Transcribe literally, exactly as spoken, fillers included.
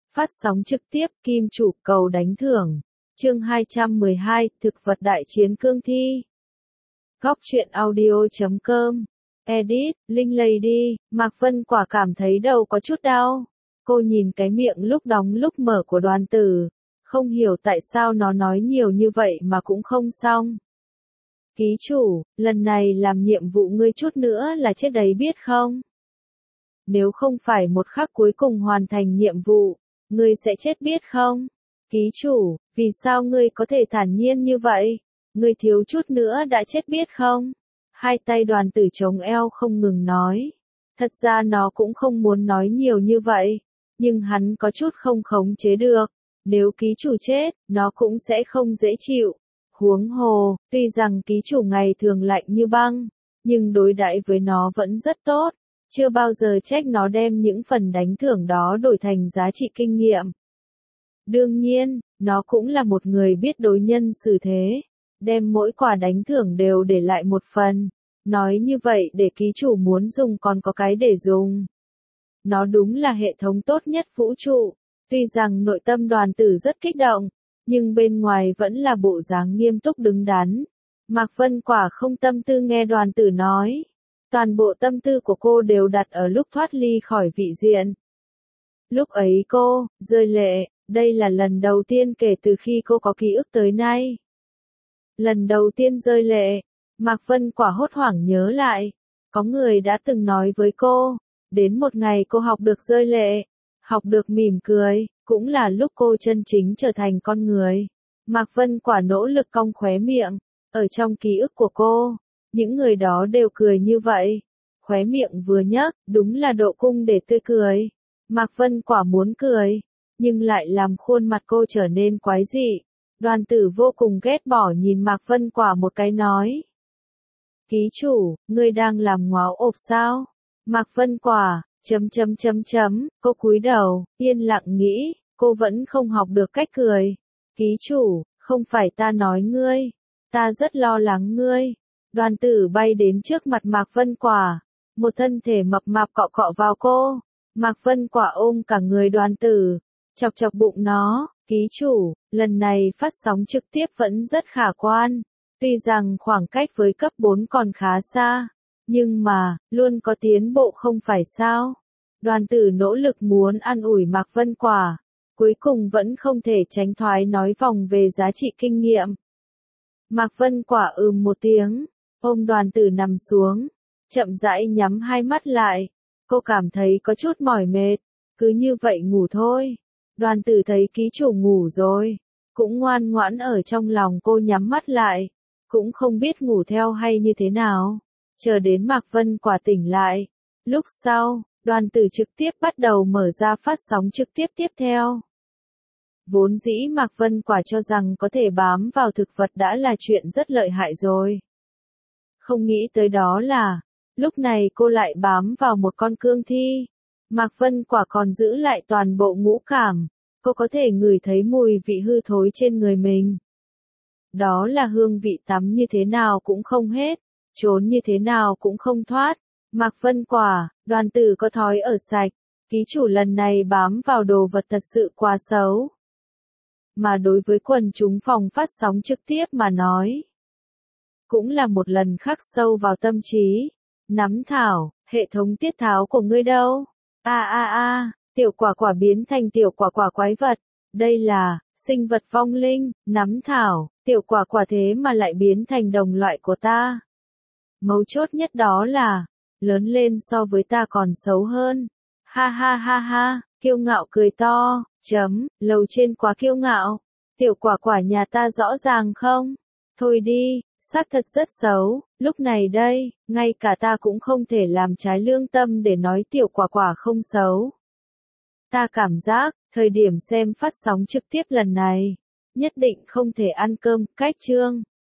Phát sóng trực tiếp Kim Chủ cầu đánh thưởng. Chương hai trăm mười hai, thực vật đại chiến cương thi. Góc truyện audio chấm com. Edit, Linh Lady, Mạc Vân Quả cảm thấy đầu có chút đau. Cô nhìn cái miệng lúc đóng lúc mở của Đoàn Tử, không hiểu tại sao nó nói nhiều như vậy mà cũng không xong. Ký chủ, lần này làm nhiệm vụ ngươi chút nữa là chết đấy biết không? Nếu không phải một khắc cuối cùng hoàn thành nhiệm vụ, ngươi sẽ chết biết không? Ký chủ, vì sao ngươi có thể thản nhiên như vậy? Ngươi thiếu chút nữa đã chết biết không? Hai tay Đoàn Tử chống eo không ngừng nói. Thật ra nó cũng không muốn nói nhiều như vậy, nhưng hắn có chút không khống chế được. Nếu ký chủ chết, nó cũng sẽ không dễ chịu. Huống hồ, tuy rằng ký chủ ngày thường lạnh như băng, nhưng đối đãi với nó vẫn rất tốt. Chưa bao giờ trách nó đem những phần đánh thưởng đó đổi thành giá trị kinh nghiệm. Đương nhiên, nó cũng là một người biết đối nhân xử thế, đem mỗi quả đánh thưởng đều để lại một phần. Nói như vậy để ký chủ muốn dùng còn có cái để dùng. Nó đúng là hệ thống tốt nhất vũ trụ. Tuy rằng nội tâm Đoàn Tử rất kích động, nhưng bên ngoài vẫn là bộ dáng nghiêm túc đứng đắn. Mạc Vân Quả không tâm tư nghe Đoàn Tử nói. Toàn bộ tâm tư của cô đều đặt ở lúc thoát ly khỏi vị diện. Lúc ấy cô, rơi lệ, đây là lần đầu tiên kể từ khi cô có ký ức tới nay. Lần đầu tiên rơi lệ, Mạc Vân Quả hốt hoảng nhớ lại. Có người đã từng nói với cô, đến một ngày cô học được rơi lệ, học được mỉm cười, cũng là lúc cô chân chính trở thành con người. Mạc Vân Quả nỗ lực cong khóe miệng, ở trong ký ức của cô. Những người đó đều cười như vậy. Khóe miệng vừa nhấc, đúng là độ cung để tươi cười. Mạc Vân Quả muốn cười, nhưng lại làm khuôn mặt cô trở nên quái dị. Đoàn Tử vô cùng ghét bỏ nhìn Mạc Vân Quả một cái nói. Ký chủ, ngươi đang làm ngáo ộp sao? Mạc Vân Quả, chấm chấm chấm chấm, cô cúi đầu, yên lặng nghĩ, cô vẫn không học được cách cười. Ký chủ, không phải ta nói ngươi, ta rất lo lắng ngươi. Đoàn Tử bay đến trước mặt Mạc Vân Quả, một thân thể mập mạp cọ cọ vào cô. Mạc Vân Quả ôm cả người Đoàn Tử, chọc chọc bụng nó, ký chủ, lần này phát sóng trực tiếp vẫn rất khả quan. Tuy rằng khoảng cách với cấp bốn còn khá xa, nhưng mà, luôn có tiến bộ không phải sao. Đoàn Tử nỗ lực muốn an ủi Mạc Vân Quả, cuối cùng vẫn không thể tránh thoái nói vòng về giá trị kinh nghiệm. Mạc Vân Quả ừm một tiếng, ôm Đoàn Tử nằm xuống, chậm rãi nhắm hai mắt lại. Cô cảm thấy có chút mỏi mệt, cứ như vậy ngủ thôi. Đoàn Tử thấy ký chủ ngủ rồi, cũng ngoan ngoãn ở trong lòng cô nhắm mắt lại, cũng không biết ngủ theo hay như thế nào. Chờ đến Mạc Vân Quả tỉnh lại. Lúc sau, Đoàn Tử trực tiếp bắt đầu mở ra phát sóng trực tiếp tiếp theo. Vốn dĩ Mạc Vân Quả cho rằng có thể bám vào thực vật đã là chuyện rất lợi hại rồi. Không nghĩ tới đó là, lúc này cô lại bám vào một con cương thi. Mạc Vân Quả còn giữ lại toàn bộ ngũ cảm, cô có thể ngửi thấy mùi vị hư thối trên người mình. Đó là hương vị tắm như thế nào cũng không hết, trốn như thế nào cũng không thoát. Mạc Vân Quả, Đoàn Tử có thói ở sạch, ký chủ lần này bám vào đồ vật thật sự quá xấu. Mà đối với quần chúng phòng phát sóng trực tiếp mà nói, cũng là một lần khắc sâu vào tâm trí. Nắm thảo, hệ thống tiết tháo của ngươi đâu? A a a, tiểu quả quả biến thành tiểu quả quả quái vật. Đây là sinh vật vong linh. Nắm thảo, tiểu quả quả thế mà lại biến thành đồng loại của ta. Mấu chốt nhất đó là, lớn lên so với ta còn xấu hơn. Ha ha ha ha, kiêu ngạo cười to, chấm, lầu trên quá kiêu ngạo. Tiểu quả quả nhà ta rõ ràng không? Thôi đi, xác thật rất xấu. Lúc này đây, ngay cả ta cũng không thể làm trái lương tâm để nói tiểu quả quả không xấu. Ta cảm giác, thời điểm xem phát sóng trực tiếp lần này, nhất định không thể ăn cơm, cách chương.